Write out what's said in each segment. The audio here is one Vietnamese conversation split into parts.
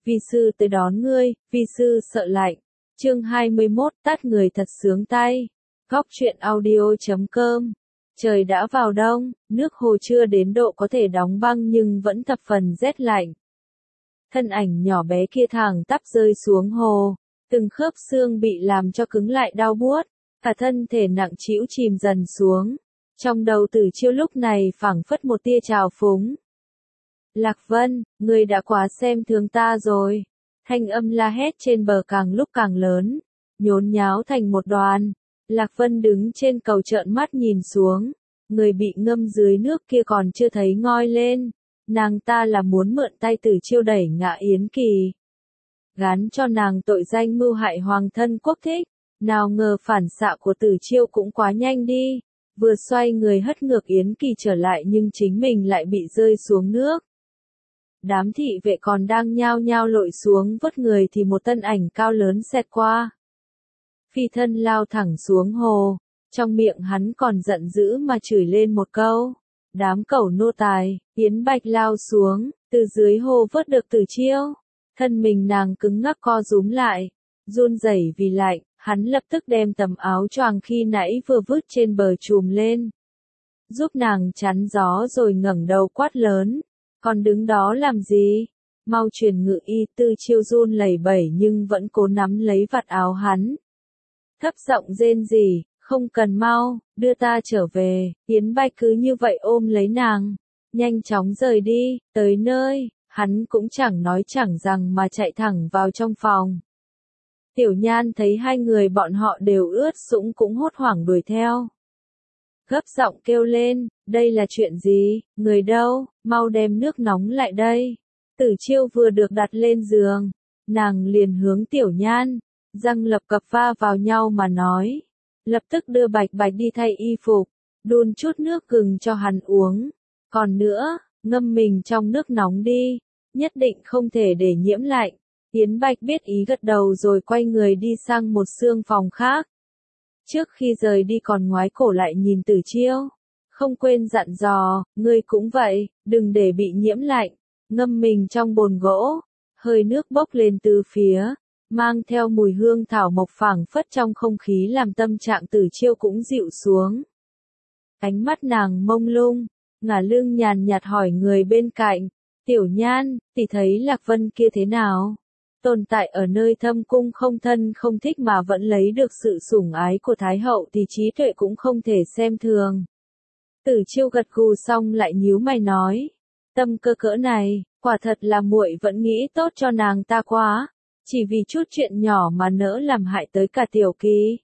vi sư tới đón ngươi, vi sư sợ lạnh. Chương 21, tát người thật sướng tay. Góc truyện audio.com. Trời đã vào đông, nước hồ chưa đến độ có thể đóng băng nhưng vẫn thập phần rét lạnh. Thân ảnh nhỏ bé kia thẳng tắp rơi xuống hồ, từng khớp xương bị làm cho cứng lại đau buốt, cả thân thể nặng trĩu chìm dần xuống. Trong đầu Tử Chiêu lúc này phảng phất một tia trào phúng. Lạc Vân, ngươi đã quá xem thường ta rồi. Thanh âm la hét trên bờ càng lúc càng lớn, nhốn nháo thành một đoàn. Lạc Vân đứng trên cầu trợn mắt nhìn xuống, người bị ngâm dưới nước kia còn chưa thấy ngoi lên. Nàng ta là muốn mượn tay Tử Chiêu đẩy ngã Yến Kỳ, gán cho nàng tội danh mưu hại hoàng thân quốc thích. Nào ngờ phản xạ của Tử Chiêu cũng quá nhanh đi, vừa xoay người hất ngược Yến Kỳ trở lại nhưng chính mình lại bị rơi xuống nước. Đám thị vệ còn đang nhao nhao lội xuống vớt người thì một thân ảnh cao lớn xẹt qua. Phi thân lao thẳng xuống hồ, trong miệng hắn còn giận dữ mà chửi lên một câu. Đám cẩu nô tài. Yến Bạch lao xuống, từ dưới hồ vớt được Tử Chiêu. Thân mình nàng cứng ngắc co rúm lại, run rẩy vì lạnh, hắn lập tức đem tấm áo choàng khi nãy vừa vứt trên bờ trùm lên, giúp nàng chắn gió rồi ngẩng đầu quát lớn. Còn đứng đó làm gì? Mau truyền ngự y. Tử Chiêu run lẩy bẩy nhưng vẫn cố nắm lấy vạt áo hắn. Thấp giọng rên rỉ, không cần, mau, đưa ta trở về. Yến Bạch cứ như vậy ôm lấy nàng, nhanh chóng rời đi, tới nơi, hắn cũng chẳng nói chẳng rằng mà chạy thẳng vào trong phòng. Tiểu Nhan thấy hai người bọn họ đều ướt sũng cũng hốt hoảng đuổi theo. Gấp giọng kêu lên, đây là chuyện gì, người đâu, mau đem nước nóng lại đây. Tử Chiêu vừa được đặt lên giường, nàng liền hướng Tiểu Nhan, răng lập cập va vào nhau mà nói. Lập tức đưa Bạch Bạch đi thay y phục, đun chút nước gừng cho hắn uống. Còn nữa, ngâm mình trong nước nóng đi, nhất định không thể để nhiễm lạnh. Yến Bạch biết ý gật đầu rồi quay người đi sang một xương phòng khác. Trước khi rời đi còn ngoái cổ lại nhìn Tử Chiêu, không quên dặn dò, ngươi cũng vậy, đừng để bị nhiễm lạnh, ngâm mình trong bồn gỗ. Hơi nước bốc lên từ phía, mang theo mùi hương thảo mộc phảng phất trong không khí làm tâm trạng Tử Chiêu cũng dịu xuống. Ánh mắt nàng mông lung, ngả lưng nhàn nhạt hỏi người bên cạnh, Tiểu Nhan, tỷ thấy Lạc Vân kia thế nào? Tồn tại ở nơi thâm cung không thân không thích mà vẫn lấy được sự sủng ái của Thái hậu thì trí tuệ cũng không thể xem thường. Tử Chiêu gật gù xong lại nhíu mày nói, tâm cơ cỡ này, quả thật là muội vẫn nghĩ tốt cho nàng ta quá, chỉ vì chút chuyện nhỏ mà nỡ làm hại tới cả Tiểu Kỳ.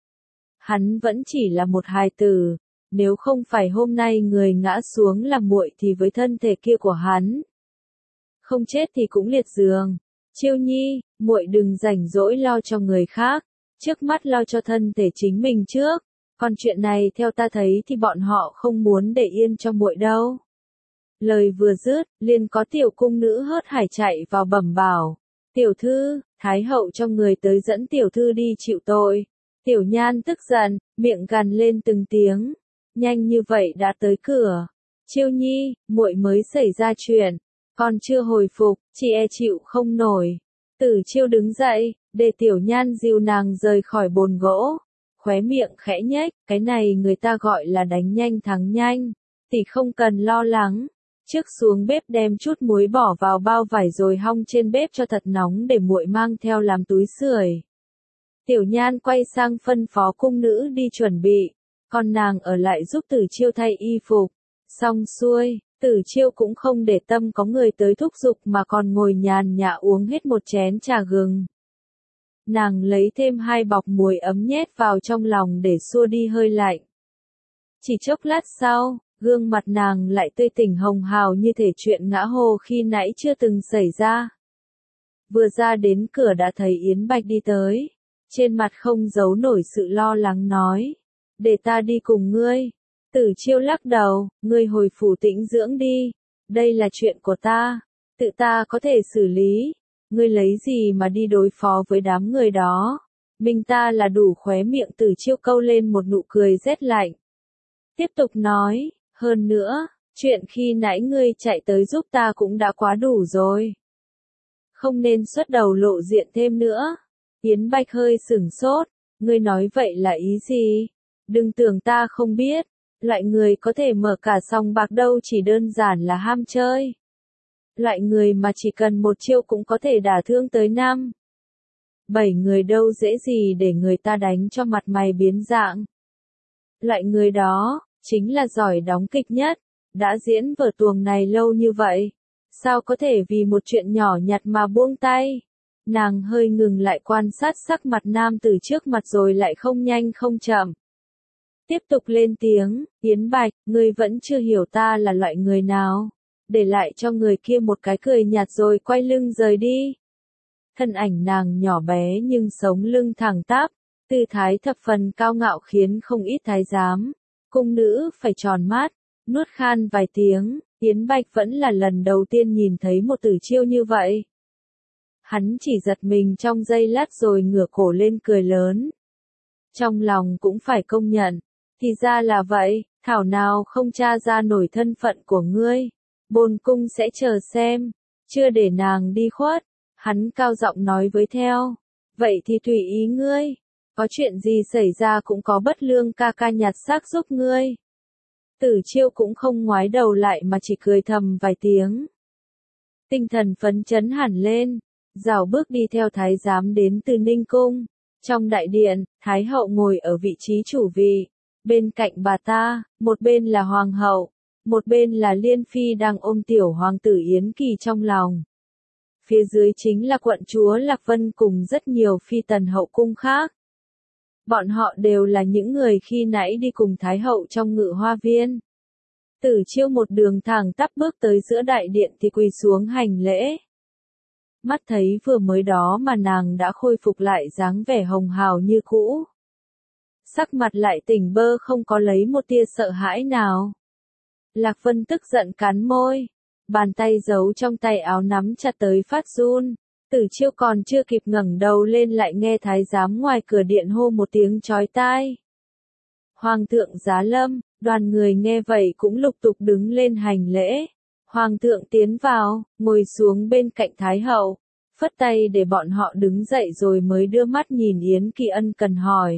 Hắn vẫn chỉ là một hài tử, nếu không phải hôm nay người ngã xuống là muội thì với thân thể kia của hắn, không chết thì cũng liệt giường. Chiêu Nhi, muội đừng rảnh rỗi lo cho người khác, trước mắt lo cho thân thể chính mình trước, còn chuyện này theo ta thấy thì bọn họ không muốn để yên cho muội đâu. Lời vừa dứt, liền có tiểu cung nữ hớt hải chạy vào bẩm bảo, tiểu thư, Thái hậu cho người tới dẫn tiểu thư đi chịu tội. Tiểu Nhan tức giận, miệng gằn lên từng tiếng, nhanh như vậy đã tới cửa. Chiêu Nhi, muội mới xảy ra chuyện, còn chưa hồi phục, chị e chịu không nổi. Tử Chiêu đứng dậy, để Tiểu Nhan dìu nàng rời khỏi bồn gỗ, khóe miệng khẽ nhếch, cái này người ta gọi là đánh nhanh thắng nhanh, tỷ không cần lo lắng. Trước xuống bếp đem chút muối bỏ vào bao vải rồi hong trên bếp cho thật nóng để muội mang theo làm túi sưởi. Tiểu Nhan quay sang phân phó cung nữ đi chuẩn bị, còn nàng ở lại giúp Tử Chiêu thay y phục. Xong xuôi, Tử Chiêu cũng không để tâm có người tới thúc giục mà còn ngồi nhàn nhã uống hết một chén trà gừng. Nàng lấy thêm 2 bọc muối ấm nhét vào trong lòng để xua đi hơi lạnh. Chỉ chốc lát sau, gương mặt nàng lại tươi tỉnh hồng hào như thể chuyện ngã hồ khi nãy chưa từng xảy ra. Vừa ra đến cửa đã thấy Yến Bạch đi tới, trên mặt không giấu nổi sự lo lắng nói, để ta đi cùng ngươi. Tử Chiêu lắc đầu, ngươi hồi phủ tĩnh dưỡng đi, đây là chuyện của ta, tự ta có thể xử lý, ngươi lấy gì mà đi đối phó với đám người đó, mình ta là đủ. Khóe miệng Tử Chiêu câu lên một nụ cười rét lạnh. Tiếp tục nói, hơn nữa, chuyện khi nãy ngươi chạy tới giúp ta cũng đã quá đủ rồi. không nên xuất đầu lộ diện thêm nữa. Yến Bạch hơi sửng sốt, ngươi nói vậy là ý gì? Đừng tưởng ta không biết, loại người có thể mở cả sòng bạc đâu chỉ đơn giản là ham chơi. Loại người mà chỉ cần một chiêu cũng có thể đả thương tới 7 người đâu dễ gì để người ta đánh cho mặt mày biến dạng. Loại người đó, chính là giỏi đóng kịch nhất, đã diễn vở tuồng này lâu như vậy. Sao có thể vì một chuyện nhỏ nhặt mà buông tay? Nàng hơi ngừng lại quan sát sắc mặt nam từ trước mặt rồi lại không nhanh không chậm. Tiếp tục lên tiếng, Yến Bạch, ngươi vẫn chưa hiểu ta là loại người nào. Để lại cho người kia một cái cười nhạt rồi quay lưng rời đi. Thân ảnh nàng nhỏ bé nhưng sống lưng thẳng tắp, tư thái thập phần cao ngạo khiến không ít thái giám, cung nữ phải tròn mắt, nuốt khan vài tiếng. Yến Bạch vẫn là lần đầu tiên nhìn thấy một tử chiêu như vậy. Hắn chỉ giật mình trong giây lát rồi ngửa cổ lên cười lớn. Trong lòng cũng phải công nhận, thì ra là vậy, thảo nào không tra ra nổi thân phận của ngươi. Bổn cung sẽ chờ xem, chưa để nàng đi khuất. Hắn cao giọng nói với theo. Vậy thì tùy ý ngươi, có chuyện gì xảy ra cũng có Bất Lương ca ca nhặt xác giúp ngươi. Tử Chiêu cũng không ngoái đầu lại mà chỉ cười thầm vài tiếng. Tinh thần phấn chấn hẳn lên, rảo bước đi theo thái giám đến từ Ninh Cung. Trong đại điện, Thái hậu ngồi ở vị trí chủ vị. Bên cạnh bà ta, một bên là Hoàng hậu, một bên là Liên Phi đang ôm tiểu hoàng tử Yến Kỳ trong lòng. Phía dưới chính là quận chúa Lạc Vân cùng rất nhiều phi tần hậu cung khác. Bọn họ đều là những người khi nãy đi cùng Thái hậu trong Ngự Hoa Viên. Tử Chiêu một đường thẳng tắp bước tới giữa đại điện thì quỳ xuống hành lễ. Mắt thấy vừa mới đó mà nàng đã khôi phục lại dáng vẻ hồng hào như cũ. Sắc mặt lại tỉnh bơ không có lấy một tia sợ hãi nào. Lạc Vân tức giận cắn môi. Bàn tay giấu trong tay áo nắm chặt tới phát run. Tử Chiêu còn chưa kịp ngẩng đầu lên lại nghe thái giám ngoài cửa điện hô một tiếng chói tai. Hoàng thượng giá lâm, đoàn người nghe vậy cũng lục tục đứng lên hành lễ. Hoàng thượng tiến vào, ngồi xuống bên cạnh Thái hậu, phất tay để bọn họ đứng dậy rồi mới đưa mắt nhìn Yến Kỳ ân cần hỏi.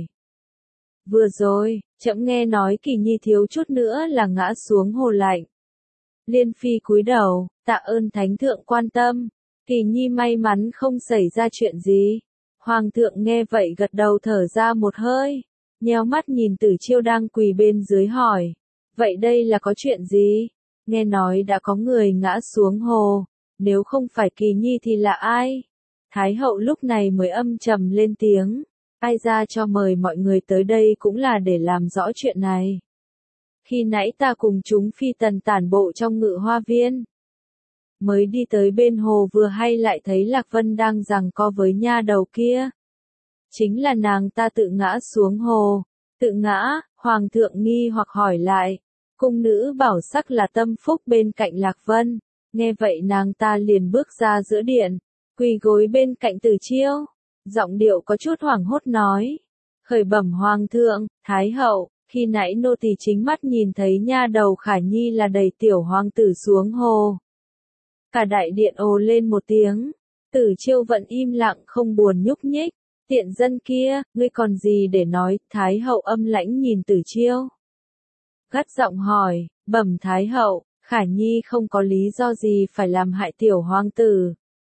Vừa rồi, trẫm nghe nói Kỳ nhi thiếu chút nữa là ngã xuống hồ lạnh. Liên Phi cúi đầu, tạ ơn thánh thượng quan tâm. Kỳ nhi may mắn không xảy ra chuyện gì. Hoàng thượng nghe vậy gật đầu thở ra một hơi, nheo mắt nhìn Tử Chiêu đang quỳ bên dưới hỏi. Vậy đây là có chuyện gì? Nghe nói đã có người ngã xuống hồ, nếu không phải Kỳ nhi thì là ai? Thái hậu lúc này mới âm trầm lên tiếng. Ai ra cho mời mọi người tới đây cũng là để làm rõ chuyện này. Khi nãy ta cùng chúng phi tần tản bộ trong Ngự Hoa Viên. Mới đi tới bên hồ vừa hay lại thấy Lạc Vân đang giằng co với nha đầu kia. Chính là nàng ta tự ngã xuống hồ. Tự ngã, Hoàng thượng nghi hoặc hỏi lại. Cung nữ Bảo Sắc là tâm phúc bên cạnh Lạc Vân. Nghe vậy nàng ta liền bước ra giữa điện, quỳ gối bên cạnh Tử Chiêu. Giọng điệu có chút hoảng hốt nói. Khởi bẩm Hoàng thượng, Thái hậu, khi nãy nô tỳ chính mắt nhìn thấy nha đầu Khả Nhi là đẩy tiểu hoàng tử xuống hồ. Cả đại điện ồ lên một tiếng. Tử Chiêu vẫn im lặng không buồn nhúc nhích. Tiện dân kia, ngươi còn gì để nói? Thái hậu âm lãnh nhìn Tử Chiêu. Gắt giọng hỏi, bẩm Thái hậu, Khả Nhi không có lý do gì phải làm hại tiểu hoàng tử.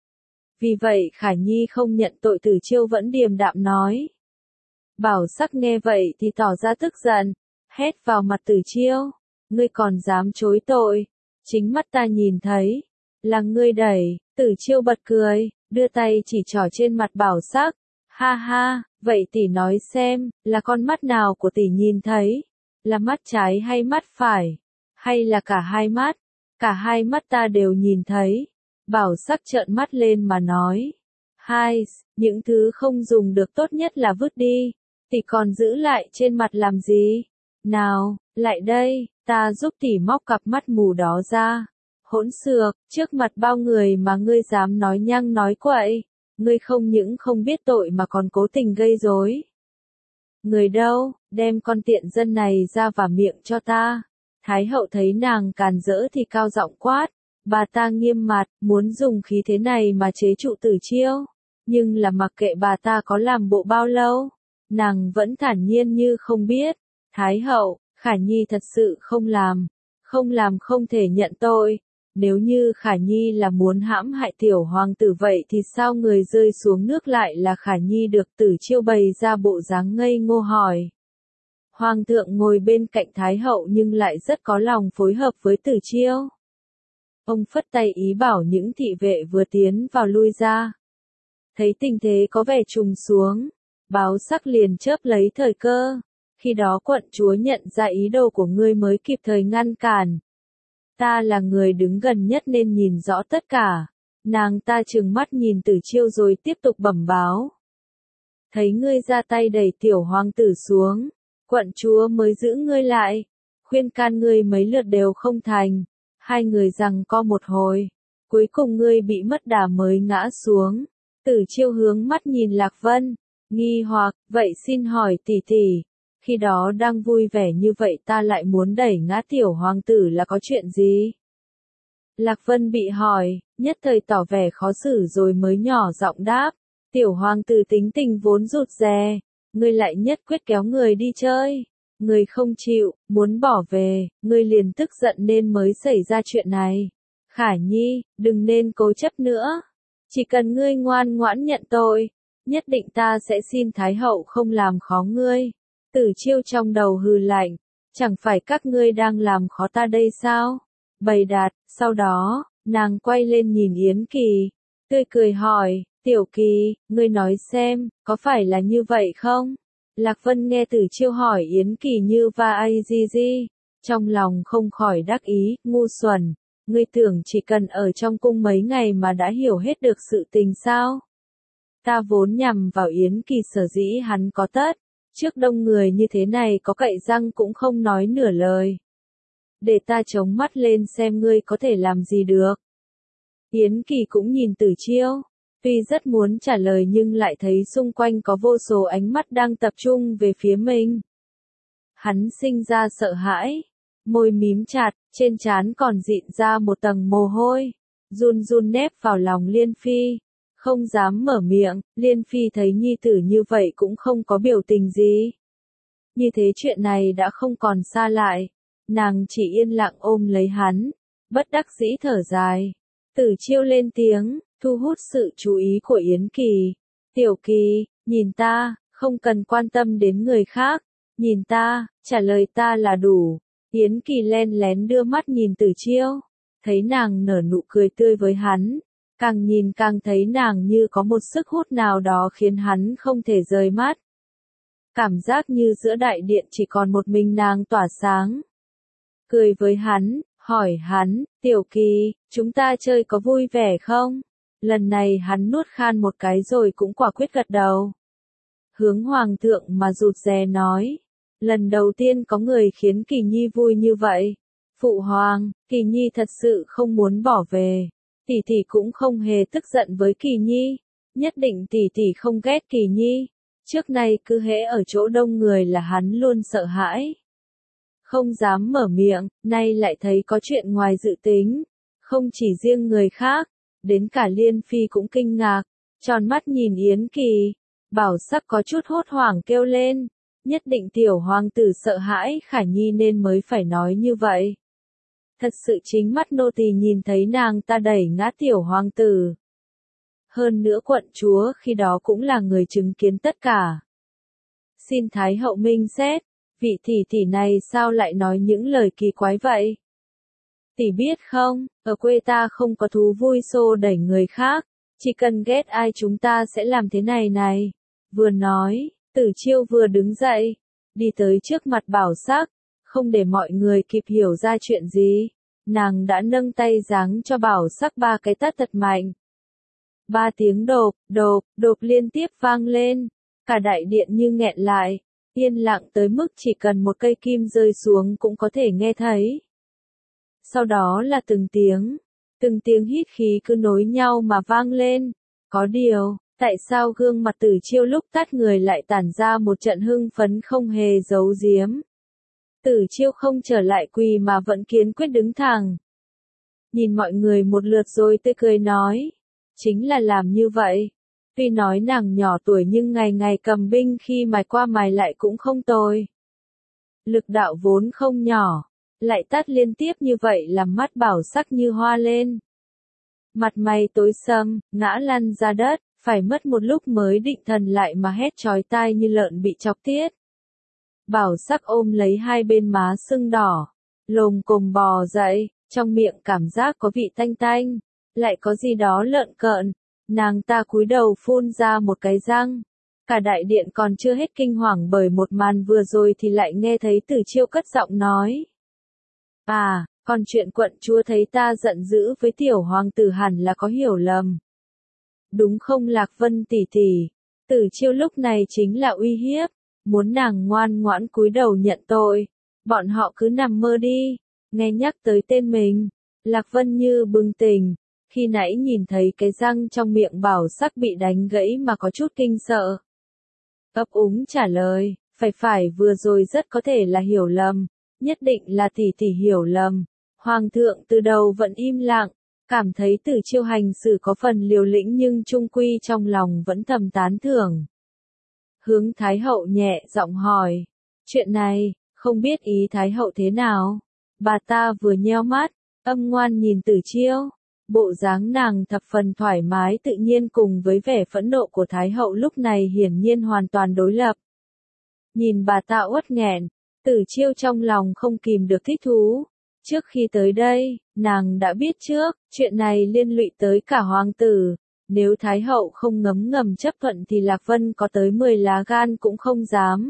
Vì vậy Khả Nhi không nhận tội. Tử Chiêu vẫn điềm đạm nói. Bảo Sắc nghe vậy thì tỏ ra tức giận, hét vào mặt Tử Chiêu. Ngươi còn dám chối tội, chính mắt ta nhìn thấy, là ngươi đẩy. Tử Chiêu bật cười, đưa tay chỉ trỏ trên mặt Bảo Sắc. Ha ha, vậy tỷ nói xem, là con mắt nào của tỷ nhìn thấy? Là mắt trái hay mắt phải? Hay là cả hai mắt? Cả hai mắt ta đều nhìn thấy. Bảo Sắc trợn mắt lên mà nói. Hai, những thứ không dùng được tốt nhất là vứt đi. Tỷ còn giữ lại trên mặt làm gì? Nào, lại đây, ta giúp tỷ móc cặp mắt mù đó ra. Hỗn xược, trước mặt bao người mà ngươi dám nói nhăng nói quậy. Ngươi không những không biết tội mà còn cố tình gây rối. Người đâu, đem con tiện dân này ra và miệng cho ta. Thái hậu thấy nàng càn rỡ thì cao giọng quát. Bà ta nghiêm mặt, muốn dùng khí thế này mà chế trụ Tử Chiêu. Nhưng là mặc kệ bà ta có làm bộ bao lâu, nàng vẫn thản nhiên như không biết. Thái hậu, Khả Nhi thật sự không làm không thể nhận tội. Nếu như Khả Nhi là muốn hãm hại tiểu hoàng tử vậy thì sao người rơi xuống nước lại là Khả Nhi được? Tử Chiêu bày ra bộ dáng ngây ngô hỏi. Hoàng thượng ngồi bên cạnh Thái hậu nhưng lại rất có lòng phối hợp với Tử Chiêu. Ông phất tay ý bảo những thị vệ vừa tiến vào lui ra. Thấy tình thế có vẻ trùng xuống, Báo Sắc liền chớp lấy thời cơ. Khi đó quận chúa nhận ra ý đồ của ngươi mới kịp thời ngăn cản. Ta là người đứng gần nhất nên nhìn rõ tất cả. Nàng ta trừng mắt nhìn Tử Chiêu rồi tiếp tục bẩm báo. Thấy ngươi ra tay đẩy tiểu hoàng tử xuống, quận chúa mới giữ ngươi lại, khuyên can ngươi mấy lượt đều không thành. Hai người giằng co một hồi, cuối cùng ngươi bị mất đà mới ngã xuống. Tử Chiêu hướng mắt nhìn Lạc Vân, nghi hoặc, vậy xin hỏi tỷ tỷ, khi đó đang vui vẻ như vậy ta lại muốn đẩy ngã tiểu hoàng tử là có chuyện gì? Lạc Vân bị hỏi, nhất thời tỏ vẻ khó xử rồi mới nhỏ giọng đáp, tiểu hoàng tử tính tình vốn rụt rè, ngươi lại nhất quyết kéo người đi chơi. Ngươi không chịu, muốn bỏ về, ngươi liền tức giận nên mới xảy ra chuyện này. Khả Nhi, đừng nên cố chấp nữa. Chỉ cần ngươi ngoan ngoãn nhận tội, nhất định ta sẽ xin Thái hậu không làm khó ngươi. Tử Chiêu trong đầu hừ lạnh, chẳng phải các ngươi đang làm khó ta đây sao? Bày đặt, sau đó, nàng quay lên nhìn Yến Kỳ, tươi cười hỏi, Tiểu Kỳ, ngươi nói xem, có phải là như vậy không? Lạc Vân nghe Tử Chiêu hỏi Yến Kỳ như va ai gì, trong lòng không khỏi đắc ý, ngu xuẩn, ngươi tưởng chỉ cần ở trong cung mấy ngày mà đã hiểu hết được sự tình sao? Ta vốn nhằm vào Yến Kỳ sở dĩ hắn có tất, trước đông người như thế này có cậy răng cũng không nói nửa lời. Để ta chống mắt lên xem ngươi có thể làm gì được. Yến Kỳ cũng nhìn Tử Chiêu. Tuy rất muốn trả lời nhưng lại thấy xung quanh có vô số ánh mắt đang tập trung về phía mình. Hắn sinh ra sợ hãi, môi mím chặt, trên trán còn dịn ra một tầng mồ hôi, run run nép vào lòng Liên Phi, không dám mở miệng. Liên Phi thấy nhi tử như vậy cũng không có biểu tình gì. Như thế chuyện này đã không còn xa lại, nàng chỉ yên lặng ôm lấy hắn, bất đắc dĩ thở dài. Tử Chiêu lên tiếng, thu hút sự chú ý của Yến Kỳ. Tiểu Kỳ, nhìn ta, không cần quan tâm đến người khác, nhìn ta, trả lời ta là đủ. Yến Kỳ len lén đưa mắt nhìn Tử Chiêu, thấy nàng nở nụ cười tươi với hắn, càng nhìn càng thấy nàng như có một sức hút nào đó khiến hắn không thể rời mắt. Cảm giác như giữa đại điện chỉ còn một mình nàng tỏa sáng. Cười với hắn, hỏi hắn, Tiểu Kỳ, chúng ta chơi có vui vẻ không? Lần này hắn nuốt khan một cái rồi cũng quả quyết gật đầu. Hướng hoàng thượng mà rụt rè nói, lần đầu tiên có người khiến Kỳ Nhi vui như vậy. Phụ hoàng, Kỳ Nhi thật sự không muốn bỏ về. Tỷ tỷ cũng không hề tức giận với Kỳ Nhi, nhất định tỷ tỷ không ghét Kỳ Nhi. Trước nay cứ hễ ở chỗ đông người là hắn luôn sợ hãi, không dám mở miệng, nay lại thấy có chuyện ngoài dự tính. Không chỉ riêng người khác, đến cả Liên Phi cũng kinh ngạc, tròn mắt nhìn Yến Kỳ. Bảo Sắc có chút hốt hoảng kêu lên, nhất định tiểu hoàng tử sợ hãi Khả Nhi nên mới phải nói như vậy. Thật sự chính mắt nô tỳ nhìn thấy nàng ta đẩy ngã tiểu hoàng tử. Hơn nữa quận chúa khi đó cũng là người chứng kiến tất cả. Xin Thái hậu minh xét, vị tỷ tỷ này sao lại nói những lời kỳ quái vậy? Tỷ biết không, ở quê ta không có thú vui xô đẩy người khác, chỉ cần ghét ai chúng ta sẽ làm thế này này. Vừa nói, Tử Chiêu vừa đứng dậy, đi tới trước mặt Bảo Sắc, không để mọi người kịp hiểu ra chuyện gì. Nàng đã nâng tay giáng cho Bảo Sắc 3 cái tát thật mạnh. 3 tiếng độp, độp, độp liên tiếp vang lên, cả đại điện như nghẹn lại, yên lặng tới mức chỉ cần một cây kim rơi xuống cũng có thể nghe thấy. Sau đó là từng tiếng hít khí cứ nối nhau mà vang lên. Có điều, tại sao gương mặt Tử Chiêu lúc tát người lại tản ra một trận hưng phấn không hề giấu giếm. Tử Chiêu không trở lại quỳ mà vẫn kiên quyết đứng thẳng. nhìn mọi người một lượt rồi tươi cười nói. Chính là làm như vậy. Tuy nói nàng nhỏ tuổi nhưng ngày ngày cầm binh khi mài qua mài lại cũng không tồi. Lực đạo vốn không nhỏ, lại tát liên tiếp như vậy làm mắt Bảo sắc như hoa lên. Mặt mày tối sầm, ngã lăn ra đất, phải mất một lúc mới định thần lại mà hét chói tai như lợn bị chọc tiết. Bảo sắc ôm lấy hai bên má sưng đỏ, lồm cồm bò dậy, trong miệng cảm giác có vị tanh tanh, lại có gì đó lợn cợn, nàng ta cúi đầu phun ra một cái răng. Cả đại điện còn chưa hết kinh hoàng bởi một màn vừa rồi thì lại nghe thấy Tử Chiêu cất giọng nói. À, còn chuyện quận chúa thấy ta giận dữ với tiểu hoàng tử hẳn là có hiểu lầm. Đúng không Lạc Vân tỷ tỷ? Tử Chiêu lúc này chính là uy hiếp, muốn nàng ngoan ngoãn cúi đầu nhận tội. Bọn họ cứ nằm mơ đi. Nghe nhắc tới tên mình, Lạc Vân như bừng tỉnh, khi nãy nhìn thấy cái răng trong miệng Bảo sắc bị đánh gãy mà có chút kinh sợ. Ấp úng trả lời, phải vừa rồi rất có thể là hiểu lầm, nhất định là tỷ tỷ hiểu lầm. Hoàng thượng từ đầu vẫn im lặng, cảm thấy Tử Chiêu hành xử có phần liều lĩnh nhưng chung quy trong lòng vẫn thầm tán thưởng. Hướng Thái hậu nhẹ giọng hỏi, chuyện này, không biết ý Thái hậu thế nào? Bà ta vừa nheo mắt, âm ngoan nhìn Tử Chiêu. Bộ dáng nàng thập phần thoải mái tự nhiên cùng với vẻ phẫn nộ của Thái hậu lúc này hiển nhiên hoàn toàn đối lập. Nhìn bà ta uất nghẹn, Tử Chiêu trong lòng không kìm được thích thú. Trước khi tới đây, nàng đã biết trước, chuyện này liên lụy tới cả hoàng tử. Nếu Thái hậu không ngấm ngầm chấp thuận thì Lạc Vân có tới 10 lá gan cũng không dám.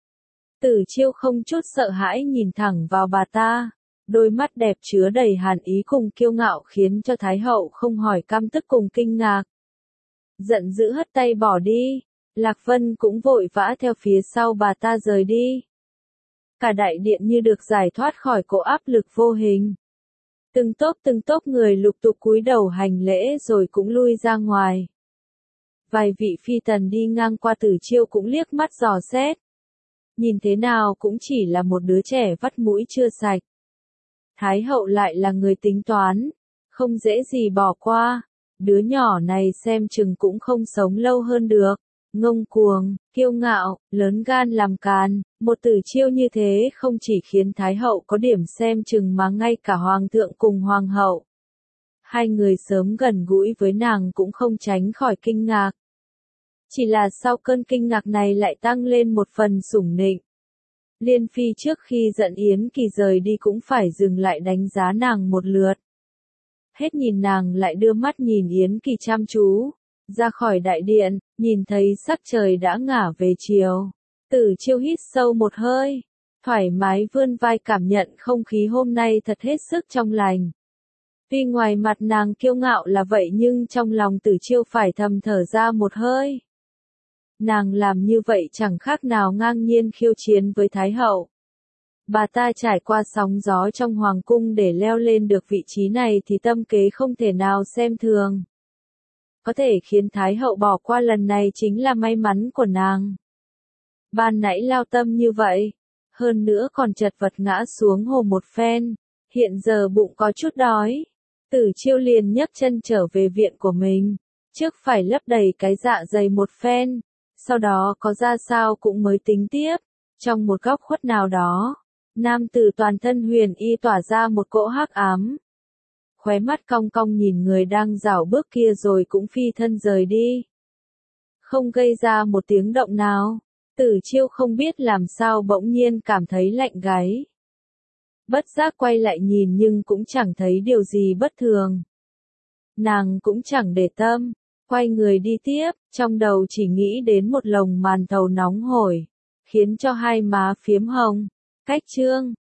Tử Chiêu không chút sợ hãi nhìn thẳng vào bà ta. Đôi mắt đẹp chứa đầy hàn ý cùng kiêu ngạo khiến cho Thái hậu không hỏi căm tức cùng kinh ngạc. Giận dữ hất tay bỏ đi, Lạc Vân cũng vội vã theo phía sau bà ta rời đi. Cả đại điện như được giải thoát khỏi cỗ áp lực vô hình. Từng tốp người lục tục cúi đầu hành lễ rồi cũng lui ra ngoài. Vài vị phi tần đi ngang qua Tử Chiêu cũng liếc mắt dò xét. Nhìn thế nào cũng chỉ là một đứa trẻ vắt mũi chưa sạch. Thái hậu lại là người tính toán, không dễ gì bỏ qua, đứa nhỏ này xem chừng cũng không sống lâu hơn được, ngông cuồng, kiêu ngạo, lớn gan làm càn, một Tử Chiêu như thế không chỉ khiến Thái hậu có điểm xem chừng mà ngay cả hoàng thượng cùng hoàng hậu. Hai người sớm gần gũi với nàng cũng không tránh khỏi kinh ngạc. Chỉ là sau cơn kinh ngạc này lại tăng lên một phần sủng nịnh. Liên Phi trước khi dẫn Yến Kỳ rời đi cũng phải dừng lại đánh giá nàng một lượt. Hết nhìn nàng lại đưa mắt nhìn Yến Kỳ chăm chú. Ra khỏi đại điện, nhìn thấy sắc trời đã ngả về chiều. Tử Chiêu hít sâu một hơi, thoải mái vươn vai cảm nhận không khí hôm nay thật hết sức trong lành. Tuy ngoài mặt nàng kiêu ngạo là vậy nhưng trong lòng Tử Chiêu phải thầm thở ra một hơi. Nàng làm như vậy chẳng khác nào ngang nhiên khiêu chiến với Thái hậu. Bà ta trải qua sóng gió trong hoàng cung để leo lên được vị trí này thì tâm kế không thể nào xem thường. Có thể khiến Thái hậu bỏ qua lần này chính là may mắn của nàng. Ban nãy lao tâm như vậy, hơn nữa còn chật vật ngã xuống hồ một phen, hiện giờ bụng có chút đói. Tử Chiêu liền nhấc chân trở về viện của mình, trước phải lấp đầy cái dạ dày một phen. Sau đó có ra sao cũng mới tính tiếp. Trong một góc khuất nào đó, nam tử toàn thân huyền y tỏa ra một cỗ hắc ám. Khóe mắt cong cong nhìn người đang rảo bước kia rồi cũng phi thân rời đi. Không gây ra một tiếng động nào, Tử Chiêu không biết làm sao bỗng nhiên cảm thấy lạnh gáy. Bất giác quay lại nhìn nhưng cũng chẳng thấy điều gì bất thường. Nàng cũng chẳng để tâm. Quay người đi tiếp, trong đầu chỉ nghĩ đến một lồng màn thầu nóng hổi, khiến cho hai má phiếm hồng. Cách chương